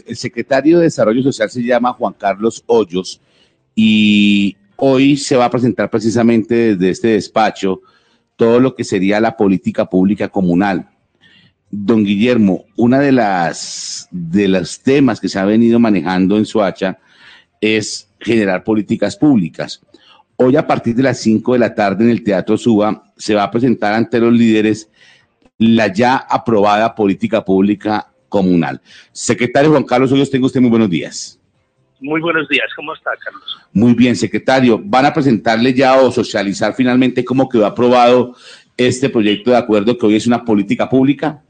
el secretario de Desarrollo Social se llama Juan Carlos Hoyos y hoy se va a presentar precisamente desde este despacho todo lo que sería la política pública comunal. Don Guillermo, una de los temas que se ha venido manejando en Soacha es generar políticas públicas. Hoy a partir de las 5 de la tarde en el Teatro Suba se va a presentar ante los líderes la ya aprobada política pública comunal. Secretario Juan Carlos Hoyos, tenga usted muy buenos días. Muy buenos días, ¿cómo está, Carlos? Muy bien, secretario. ¿Van a presentarle ya o socializar finalmente cómo quedó aprobado este proyecto de acuerdo que hoy es una política pública?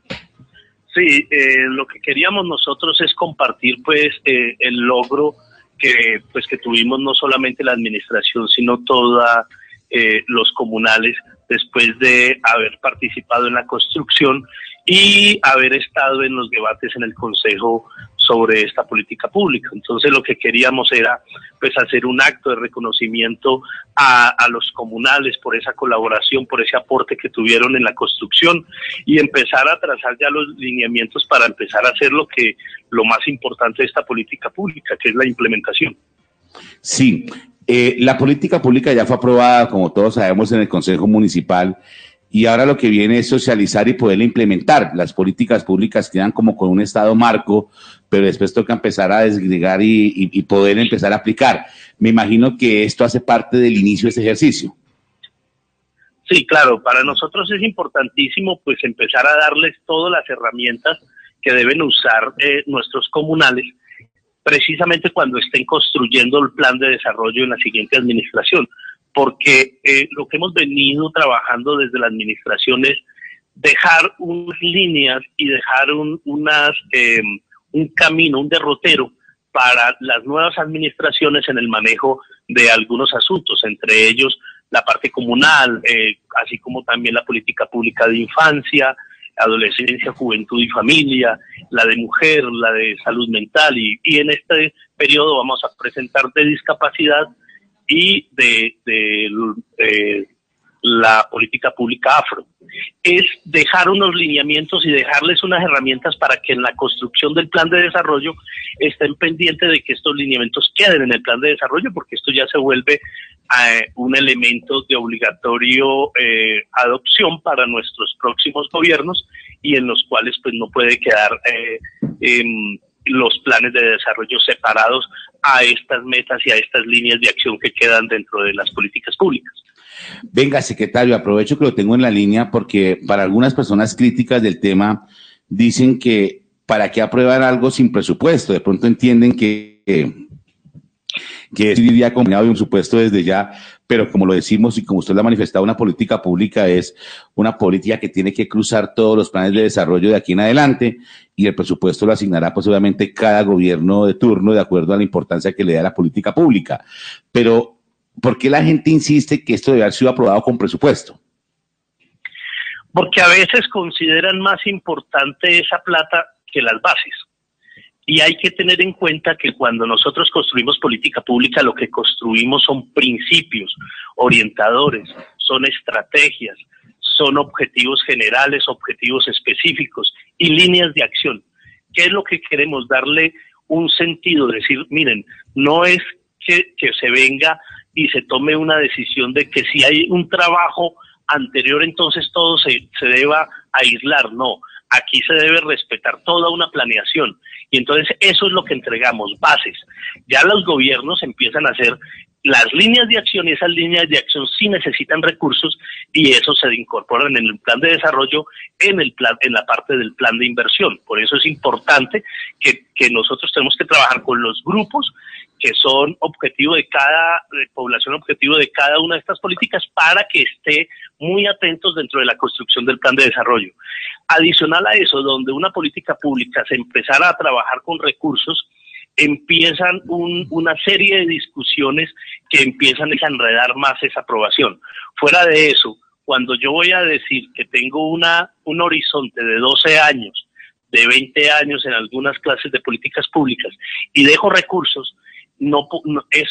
Sí, lo que queríamos nosotros es compartir el logro que tuvimos no solamente la administración, sino toda los comunales después de haber participado en la construcción y haber estado en los debates en el Consejo sobre esta política pública. Entonces lo que queríamos era hacer un acto de reconocimiento a los comunales por esa colaboración, por ese aporte que tuvieron en la construcción y empezar a trazar ya los lineamientos para empezar a hacer lo más importante de esta política pública, que es la implementación. Sí, la política pública ya fue aprobada, como todos sabemos, en el Consejo Municipal y ahora lo que viene es socializar y poderla implementar. Las políticas públicas quedan como con un estado marco, pero después toca empezar a desgregar y poder empezar a aplicar. Me imagino que esto hace parte del inicio de este ejercicio. Sí, claro, para nosotros es importantísimo empezar a darles todas las herramientas que deben usar nuestros comunales precisamente cuando estén construyendo el plan de desarrollo en la siguiente administración, porque lo que hemos venido trabajando desde la administración es dejar unas líneas y dejar un camino, un derrotero para las nuevas administraciones en el manejo de algunos asuntos, entre ellos la parte comunal, así como también la política pública de infancia, adolescencia, juventud y familia, la de mujer, la de salud mental y en este periodo vamos a presentar de discapacidad y de la política pública afro. Es dejar unos lineamientos y dejarles unas herramientas para que en la construcción del plan de desarrollo estén pendientes de que estos lineamientos queden en el plan de desarrollo, porque esto ya se vuelve un elemento de obligatorio adopción para nuestros próximos gobiernos y en los cuales no puede quedar los planes de desarrollo separados a estas metas y a estas líneas de acción que quedan dentro de las políticas públicas. Venga, secretario, aprovecho que lo tengo en la línea porque para algunas personas críticas del tema dicen que para qué aprueban algo sin presupuesto. De pronto entienden que iría acompañado de un presupuesto desde ya, pero como lo decimos y como usted lo ha manifestado, una política pública es una política que tiene que cruzar todos los planes de desarrollo de aquí en adelante y el presupuesto lo asignará obviamente cada gobierno de turno de acuerdo a la importancia que le da la política pública. Pero ¿por qué la gente insiste que esto debe haber sido aprobado con presupuesto? Porque a veces consideran más importante esa plata que las bases. Y hay que tener en cuenta que cuando nosotros construimos política pública, lo que construimos son principios orientadores, son estrategias, son objetivos generales, objetivos específicos y líneas de acción. ¿Qué es lo que queremos? Darle un sentido, decir, miren, no es que se venga y se tome una decisión de que si hay un trabajo anterior, entonces todo se deba aislar. No, aquí se debe respetar toda una planeación. Y entonces eso es lo que entregamos, bases. Ya los gobiernos empiezan a hacer las líneas de acción y esas líneas de acción sí necesitan recursos y eso se incorporan en el plan de desarrollo, en la parte del plan de inversión. Por eso es importante que nosotros tenemos que trabajar con los grupos que son objetivo de cada población, objetivo de cada una de estas políticas para que esté muy atentos dentro de la construcción del plan de desarrollo. Adicional a eso, donde una política pública se empezara a trabajar con recursos, empiezan una serie de discusiones que empiezan a enredar más esa aprobación. Fuera de eso, cuando yo voy a decir que tengo un horizonte de 12 años, de 20 años en algunas clases de políticas públicas y dejo recursos,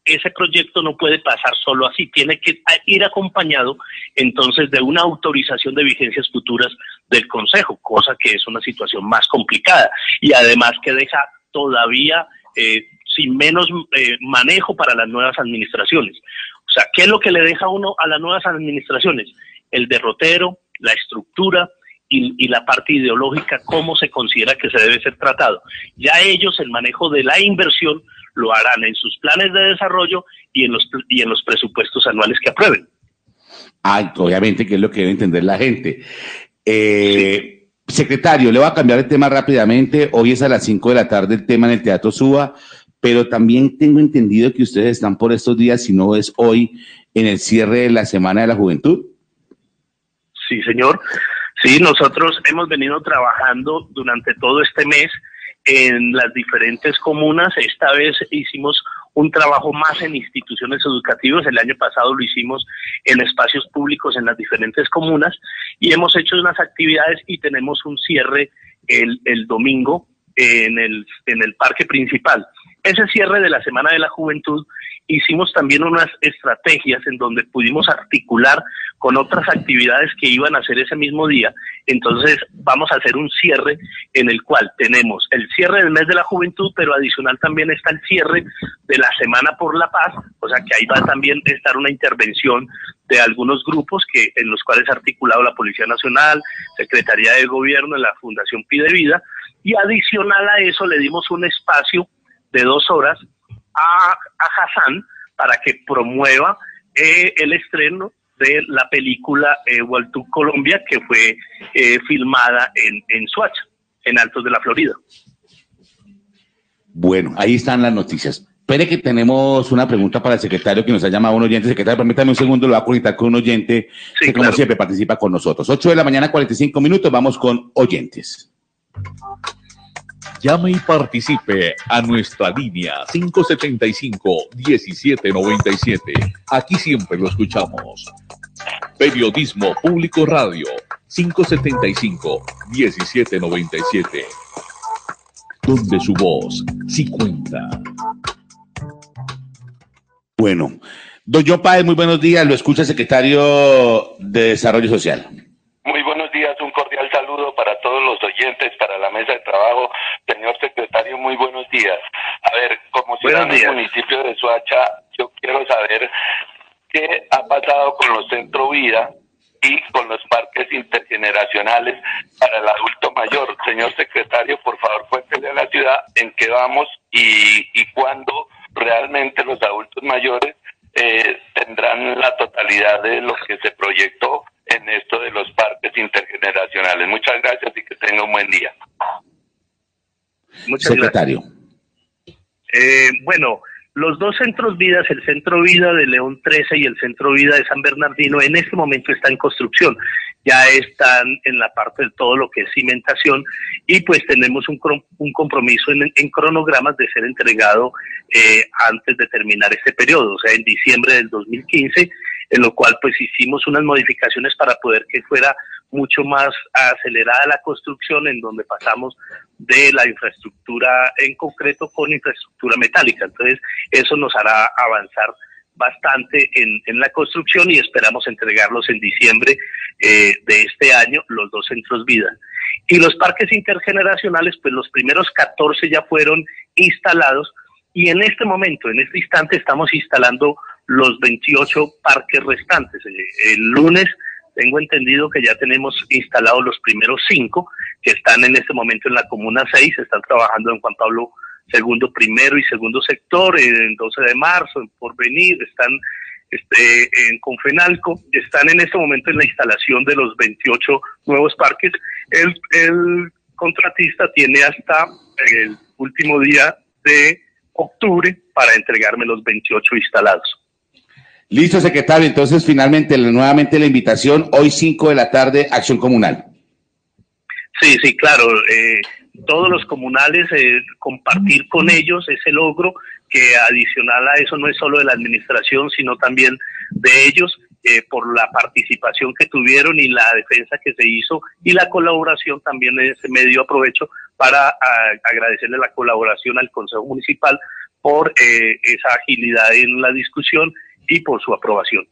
ese proyecto no puede pasar solo así, tiene que ir acompañado entonces de una autorización de vigencias futuras del Consejo, cosa que es una situación más complicada y además que deja todavía sin menos manejo para las nuevas administraciones. O sea, ¿qué es lo que le deja uno a las nuevas administraciones? El derrotero, la estructura y la parte ideológica, cómo se considera que se debe ser tratado. Ya ellos el manejo de la inversión lo harán en sus planes de desarrollo y en los presupuestos anuales que aprueben. Obviamente, que es lo que debe entender la gente. Sí. Secretario, le voy a cambiar el tema rápidamente. Hoy es a las 5 de la tarde el tema en el Teatro Suba, pero también tengo entendido que ustedes están por estos días, si no es hoy, en el cierre de la Semana de la Juventud. Sí, señor. Sí, nosotros hemos venido trabajando durante todo este mes en las diferentes comunas. Esta vez hicimos un trabajo más en instituciones educativas. El año pasado lo hicimos en espacios públicos en las diferentes comunas y hemos hecho unas actividades y tenemos un cierre el domingo en el parque principal. Ese cierre de la Semana de la Juventud hicimos también unas estrategias en donde pudimos articular con otras actividades que iban a hacer ese mismo día. Entonces vamos a hacer un cierre en el cual tenemos el cierre del mes de la juventud, pero adicional también está el cierre de la Semana por la Paz, o sea que ahí va también a estar una intervención de algunos grupos en los cuales ha articulado la Policía Nacional, Secretaría de Gobierno, la Fundación Pide Vida, y adicional a eso le dimos un espacio de 2 horas a Hassan para que promueva el estreno de la película Waltú Colombia, que fue filmada en Soacha, en Altos de la Florida. Bueno, ahí están las noticias. Espere que tenemos una pregunta para el secretario que nos ha llamado un oyente. Secretario, permítame un segundo, lo voy a conectar con un oyente que como siempre participa con nosotros. 8 de la mañana, 45 minutos, vamos con oyentes. Llame y participe a nuestra línea 575-1797. Aquí siempre lo escuchamos. Periodismo Público Radio 575-1797. Donde su voz sí cuenta. Bueno, don John Páez, muy buenos días. Lo escucha el secretario de Desarrollo Social. Muy buenos días, un cordial saludo para todos los oyentes, para la mesa de trabajo. Señor secretario, muy buenos días. A ver, como ciudadano del municipio de Soacha, yo quiero saber qué ha pasado con los Centro Vida y con los parques intergeneracionales para el adulto mayor. Señor secretario, por favor, cuéntele a la ciudad en qué vamos y cuándo realmente los adultos mayores tendrán la totalidad de lo que se proyectó en esto de los parques intergeneracionales. Muchas gracias y que tenga un buen día. Muchas secretario. Gracias. Bueno, los 2 centros vidas, el Centro Vida de León 13 y el Centro Vida de San Bernardino, en este momento están en construcción. Ya están en la parte de todo lo que es cimentación y pues tenemos un compromiso en cronogramas de ser entregado antes de terminar este periodo, o sea, en diciembre del 2015, en lo cual pues hicimos unas modificaciones para poder que fuera mucho más acelerada la construcción, en donde pasamos de la infraestructura en concreto con infraestructura metálica. Entonces eso nos hará avanzar bastante en la construcción y esperamos entregarlos en diciembre de este año, los 2 centros vida. Y los parques intergeneracionales, pues los primeros 14 ya fueron instalados y en este momento, en este instante, estamos instalando los 28 parques restantes. El lunes tengo entendido que ya tenemos instalados los primeros 5 que están en este momento en la Comuna 6, están trabajando en Juan Pablo II primero y segundo sector, en 12 de marzo, en Porvenir, están en Confenalco, están en este momento en la instalación de los 28 nuevos parques. El contratista tiene hasta el último día de octubre para entregarme los 28 instalados. Listo, secretario. Entonces, finalmente, nuevamente la invitación, hoy 5 de la tarde, Acción Comunal. Sí, claro. Todos los comunales, compartir con ellos ese logro, que adicional a eso no es solo de la administración, sino también de ellos, por la participación que tuvieron y la defensa que se hizo y la colaboración también en ese medio. Aprovecho para agradecerle la colaboración al Consejo Municipal por esa agilidad en la discusión y por su aprobación.